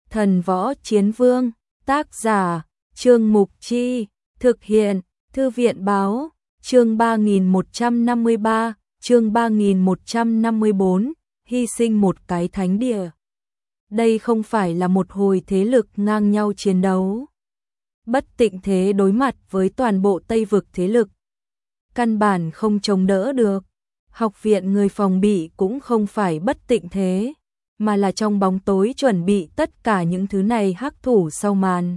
Thần Võ Chiến Vương, tác giả, Trương Mục Chi, thực hiện, Thư viện Báo, chương 3153, chương 3154, hy sinh một cái thánh địa. Đây không phải là một hồi thế lực ngang nhau chiến đấu. Bất Tịnh Thế đối mặt với toàn bộ Tây vực thế lực. Căn bản không chống đỡ được. Học viện người phòng bị cũng không phải Bất Tịnh Thế, mà là trong bóng tối chuẩn bị tất cả những thứ này hắc thủ sau màn.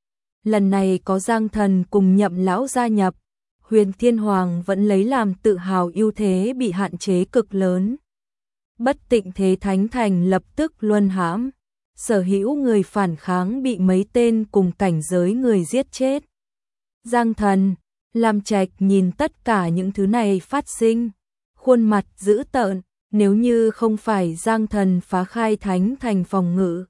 Lần này có Giang Thần cùng Nhậm lão gia nhập, Huyền Thiên Hoàng vẫn lấy làm tự hào ưu thế bị hạn chế cực lớn. Bất Tịnh Thế Thánh Thành lập tức luân hãm, sở hữu người phản kháng bị mấy tên cùng cảnh giới người giết chết. Giang Thần, Lam Trạch nhìn tất cả những thứ này phát sinh, khuôn mặt dữ tợn, nếu như không phải Giang Thần phá khai Thánh Thành phòng ngự,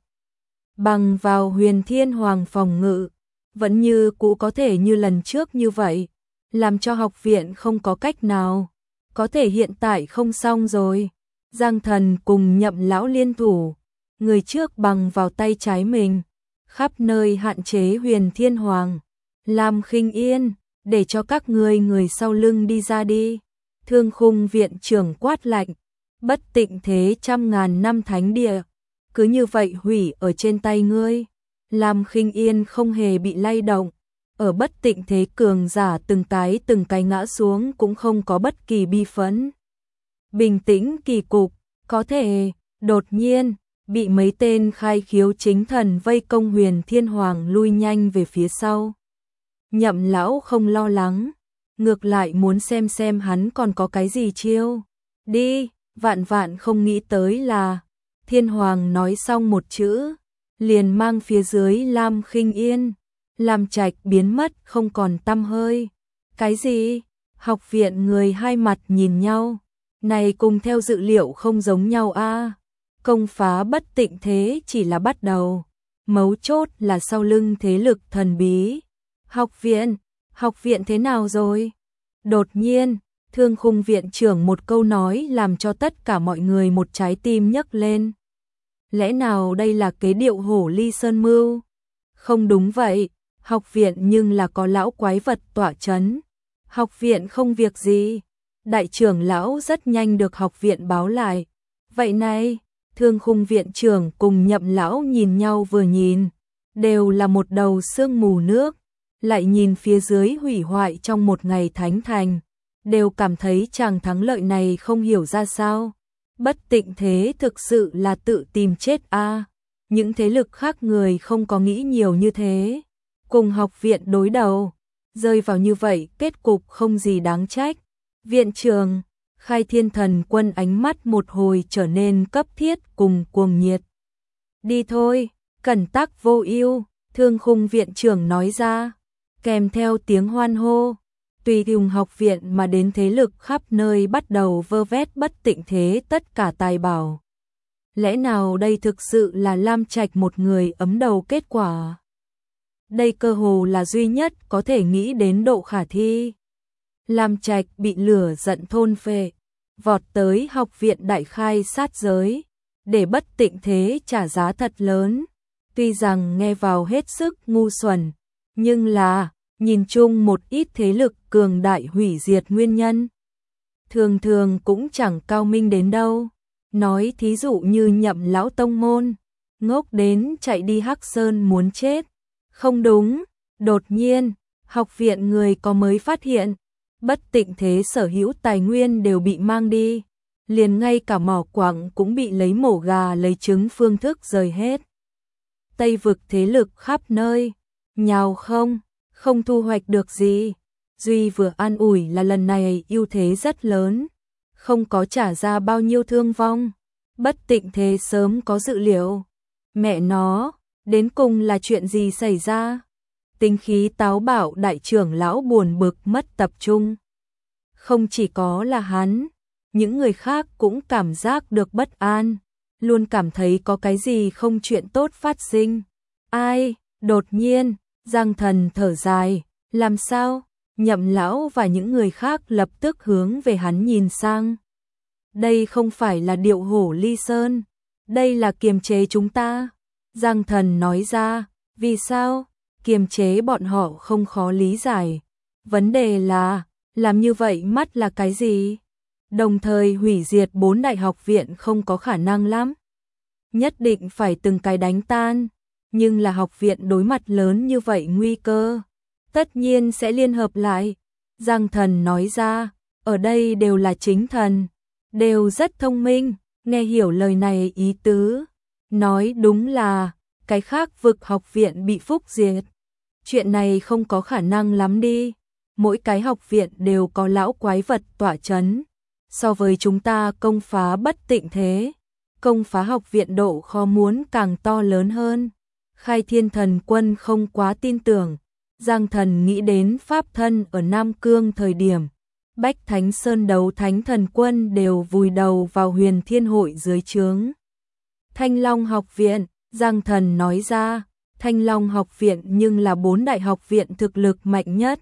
bằng vào Huyền Thiên Hoàng phòng ngự, vẫn như cũ có thể như lần trước như vậy, làm cho học viện không có cách nào, có thể hiện tại không xong rồi. Giang Thần cùng Nhậm lão liên thủ, người trước bằng vào tay trái mình, khắp nơi hạn chế Huyền Thiên Hoàng, Lam Khinh Yên, để cho các người sau lưng đi ra đi. Thương Khung viện trưởng quát lạnh, Bất Tịnh Thế trăm ngàn năm thánh địa, cứ như vậy hủy ở trên tay ngươi. Lam Khinh Yên không hề bị lay động, ở Bất Tịnh Thế cường giả từng cái ngã xuống cũng không có bất kỳ bi phẫn. Bình tĩnh kỳ cục, có thể, đột nhiên, bị mấy tên khai khiếu chính thần vây công Huyền Thiên Hoàng lui nhanh về phía sau. Nhậm lão không lo lắng, ngược lại muốn xem hắn còn có cái gì chiêu. Đi, vạn không nghĩ tới là, Thiên Hoàng nói xong một chữ, liền mang phía dưới Lam Khinh Yên, Lam Trạch biến mất không còn tăm hơi. Cái gì? Học viện người hai mặt nhìn nhau, này cùng theo dự liệu không giống nhau a. Công phá Bất Tịnh Thế chỉ là bắt đầu, mấu chốt là sau lưng thế lực thần bí. Học viện thế nào rồi? Đột nhiên, Thương Khung viện trưởng một câu nói làm cho tất cả mọi người một trái tim nhấc lên. Lẽ nào đây là kế điệu hổ ly sơn mưu? Không đúng vậy, học viện nhưng là có lão quái vật tỏa chấn. Học viện không việc gì. Đại trưởng lão rất nhanh được học viện báo lại. Vậy này, Thương Khung viện trưởng cùng Nhậm lão nhìn nhau vừa nhìn, đều là một đầu sương mù nước, lại nhìn phía dưới hủy hoại trong một ngày Thánh Thành, đều cảm thấy chàng thắng lợi này không hiểu ra sao. Bất Tịnh Thế thực sự là tự tìm chết a. Những thế lực khác người không có nghĩ nhiều như thế, cùng học viện đối đầu, rơi vào như vậy kết cục không gì đáng trách. Viện trưởng, Khai Thiên Thần Quân ánh mắt một hồi trở nên cấp thiết cùng cuồng nhiệt. Đi thôi, cẩn tắc vô ưu, Thương Khung viện trưởng nói ra, kèm theo tiếng hoan hô. Tùy dùng học viện mà đến thế lực khắp nơi bắt đầu vơ vét Bất Tịnh Thế tất cả tài bảo. Lẽ nào đây thực sự là Lam Trạch một người ấm đầu kết quả? Đây cơ hồ là duy nhất có thể nghĩ đến độ khả thi. Lam Trạch bị lửa giận thôn phệ, vọt tới học viện đại khai sát giới, để Bất Tịnh Thế trả giá thật lớn. Tuy rằng nghe vào hết sức ngu xuẩn, nhưng là nhìn chung một ít thế lực cường đại hủy diệt nguyên nhân, thường cũng chẳng cao minh đến đâu. Nói thí dụ như Nhậm lão tông môn, ngốc đến chạy đi Hắc Sơn muốn chết. Không đúng, đột nhiên, học viện người có mới phát hiện, Bất Tịnh Thế sở hữu tài nguyên đều bị mang đi, liền ngay cả mỏ quặng cũng bị lấy mổ gà lấy trứng phương thức rời hết. Tây vực thế lực khắp nơi, nhào không thu hoạch được gì. Duy vừa an ủi là lần này ưu thế rất lớn, không có trả ra bao nhiêu thương vong. Bất Tịnh Thế sớm có dự liệu. Mẹ nó, đến cùng là chuyện gì xảy ra? Tính khí táo bạo đại trưởng lão buồn bực mất tập trung. Không chỉ có là hắn, những người khác cũng cảm giác được bất an, luôn cảm thấy có cái gì không chuyện tốt phát sinh. Ai? Đột nhiên, Giang Thần thở dài, làm sao? Nhậm lão và những người khác lập tức hướng về hắn nhìn sang. Đây không phải là điệu hổ ly sơn, đây là kiềm chế chúng ta. Giang Thần nói ra, vì sao? Kiềm chế bọn họ không khó lý giải. Vấn đề là, làm như vậy mắt là cái gì? Đồng thời hủy diệt 4 đại học viện không có khả năng lắm. Nhất định phải từng cái đánh tan. Nhưng là học viện đối mặt lớn như vậy nguy cơ. Tất nhiên sẽ liên hợp lại. Giang Thần nói ra, ở đây đều là chính thần. Đều rất thông minh, nghe hiểu lời này ý tứ. Nói đúng là, cái khác vực học viện bị phúc diệt. Chuyện này không có khả năng lắm đi. Mỗi cái học viện đều có lão quái vật tỏa chấn. So với chúng ta công phá bất tịnh thế, công phá học viện độ khó muốn càng to lớn hơn. Khai Thiên Thần Quân không quá tin tưởng. Giang Thần nghĩ đến pháp thân ở Nam Cương thời điểm. Bách Thánh Sơn đấu Thánh Thần Quân đều vùi đầu vào Huyền Thiên Hội dưới trướng Thanh Long học viện. Giang Thần nói ra, Thanh Long học viện nhưng là 4 đại học viện thực lực mạnh nhất.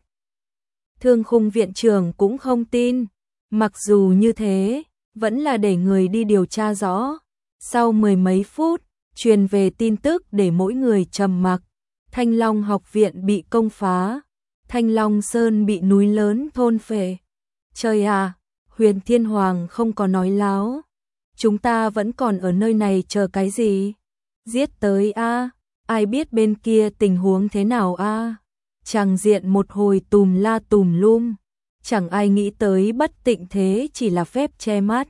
Thương Khung viện trưởng cũng không tin. Mặc dù như thế, vẫn là để người đi điều tra rõ. Sau 10 mấy phút, truyền về tin tức để mỗi người trầm mặc. Thanh Long học viện bị công phá. Thanh Long Sơn bị núi lớn thôn phệ. Trời à, Huyền Thiên Hoàng không có nói láo. Chúng ta vẫn còn ở nơi này chờ cái gì? Giết tới a, ai biết bên kia tình huống thế nào a? Tràng diện một hồi tùm la tùm lum. Chẳng ai nghĩ tới bất tịnh thế chỉ là phép che mắt.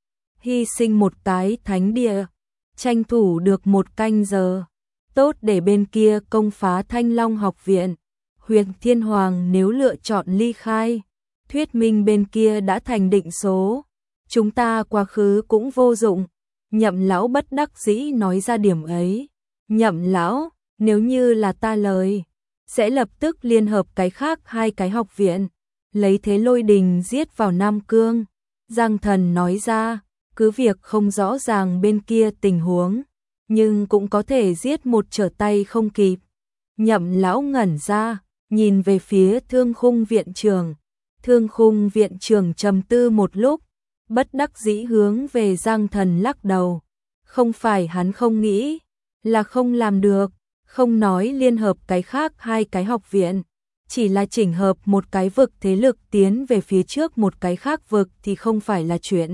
Hy sinh một cái thánh địa, tranh thủ được 1 canh giờ, tốt để bên kia công phá Thanh Long học viện. Huyền Thiên Hoàng nếu lựa chọn ly khai, thuyết minh bên kia đã thành định số. Chúng ta quá khứ cũng vô dụng. Nhậm lão bất đắc dĩ nói ra điểm ấy. Nhậm lão, nếu như là ta lời, sẽ lập tức liên hợp cái khác 2 cái học viện, lấy thế lôi đình giết vào Nam Cương. Giang Thần nói ra, cứ việc không rõ ràng bên kia tình huống, nhưng cũng có thể giết một trở tay không kịp. Nhậm lão ngẩn ra, nhìn về phía Thương Khung viện trưởng. Thương Khung viện trưởng trầm tư một lúc, bất đắc dĩ hướng về Giang Thần lắc đầu. Không phải hắn không nghĩ, là không làm được. Không nói liên hợp cái khác 2 cái học viện, chỉ là chỉnh hợp một cái vực thế lực tiến về phía trước một cái khác vực thì không phải là chuyện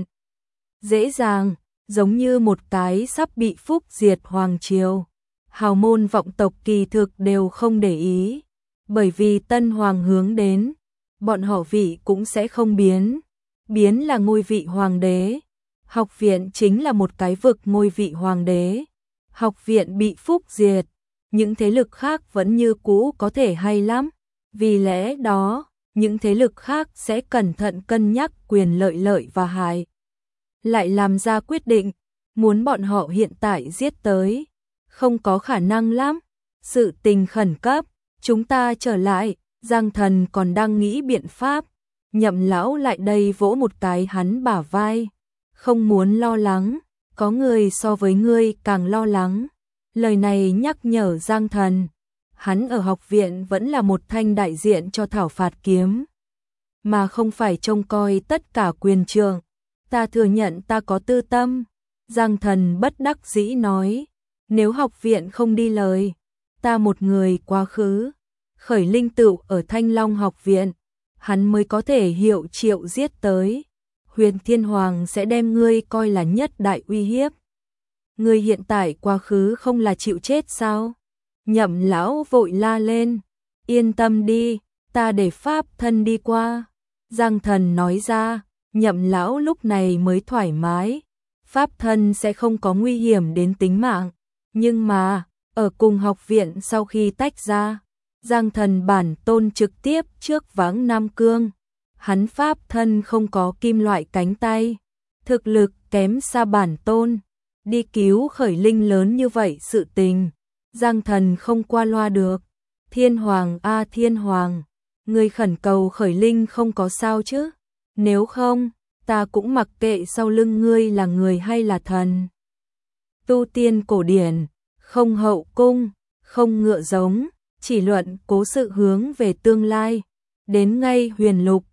dễ dàng, giống như một cái sắp bị phúc diệt hoàng triều. Hào môn vọng tộc kỳ thực đều không để ý, bởi vì tân hoàng hướng đến, bọn họ vị cũng sẽ không biến. Biến là ngôi vị hoàng đế. Học viện chính là một cái vực ngôi vị hoàng đế. Học viện bị phúc diệt, những thế lực khác vẫn như cũ có thể hay lắm. Vì lẽ đó, những thế lực khác sẽ cẩn thận cân nhắc quyền lợi và hại. Lại làm ra quyết định, muốn bọn họ hiện tại giết tới. Không có khả năng lắm. Sự tình khẩn cấp, chúng ta trở lại. Giang Thần còn đang nghĩ biện pháp. Nhậm lão lại đây vỗ một cái hắn bả vai. Không muốn lo lắng, có người so với ngươi càng lo lắng. Lời này nhắc nhở Giang Thần. Hắn ở học viện vẫn là một thanh đại diện cho thảo phạt kiếm, mà không phải trông coi tất cả quyền trường. Ta thừa nhận ta có tư tâm. Giang Thần bất đắc dĩ nói. Nếu học viện không đi lời, ta một người quá khứ khởi linh tựu ở Thanh Long học viện, hắn mới có thể hiệu triệu giết tới. Huyền Thiên Hoàng sẽ đem ngươi coi là nhất đại uy hiếp. Ngươi hiện tại quá khứ không là chịu chết sao? Nhậm lão vội la lên. Yên tâm đi, ta để pháp thân đi qua. Giang Thần nói ra. Nhậm lão lúc này mới thoải mái. Pháp thân sẽ không có nguy hiểm đến tính mạng. Nhưng mà, ở cùng học viện sau khi tách ra, Giang Thần bản tôn trực tiếp trước váng Nam Cương. Hắn pháp thân không có kim loại cánh tay, thực lực kém xa bản tôn. Đi cứu khởi linh lớn như vậy sự tình, Giang Thần không qua loa được. Thiên Hoàng a Thiên Hoàng, người khẩn cầu khởi linh không có sao chứ? Nếu không, ta cũng mặc kệ sau lưng ngươi là người hay là thần. Tu tiên cổ điển, không hậu cung, không ngựa giống, chỉ luận cố sự hướng về tương lai. Đến ngay huyền lục,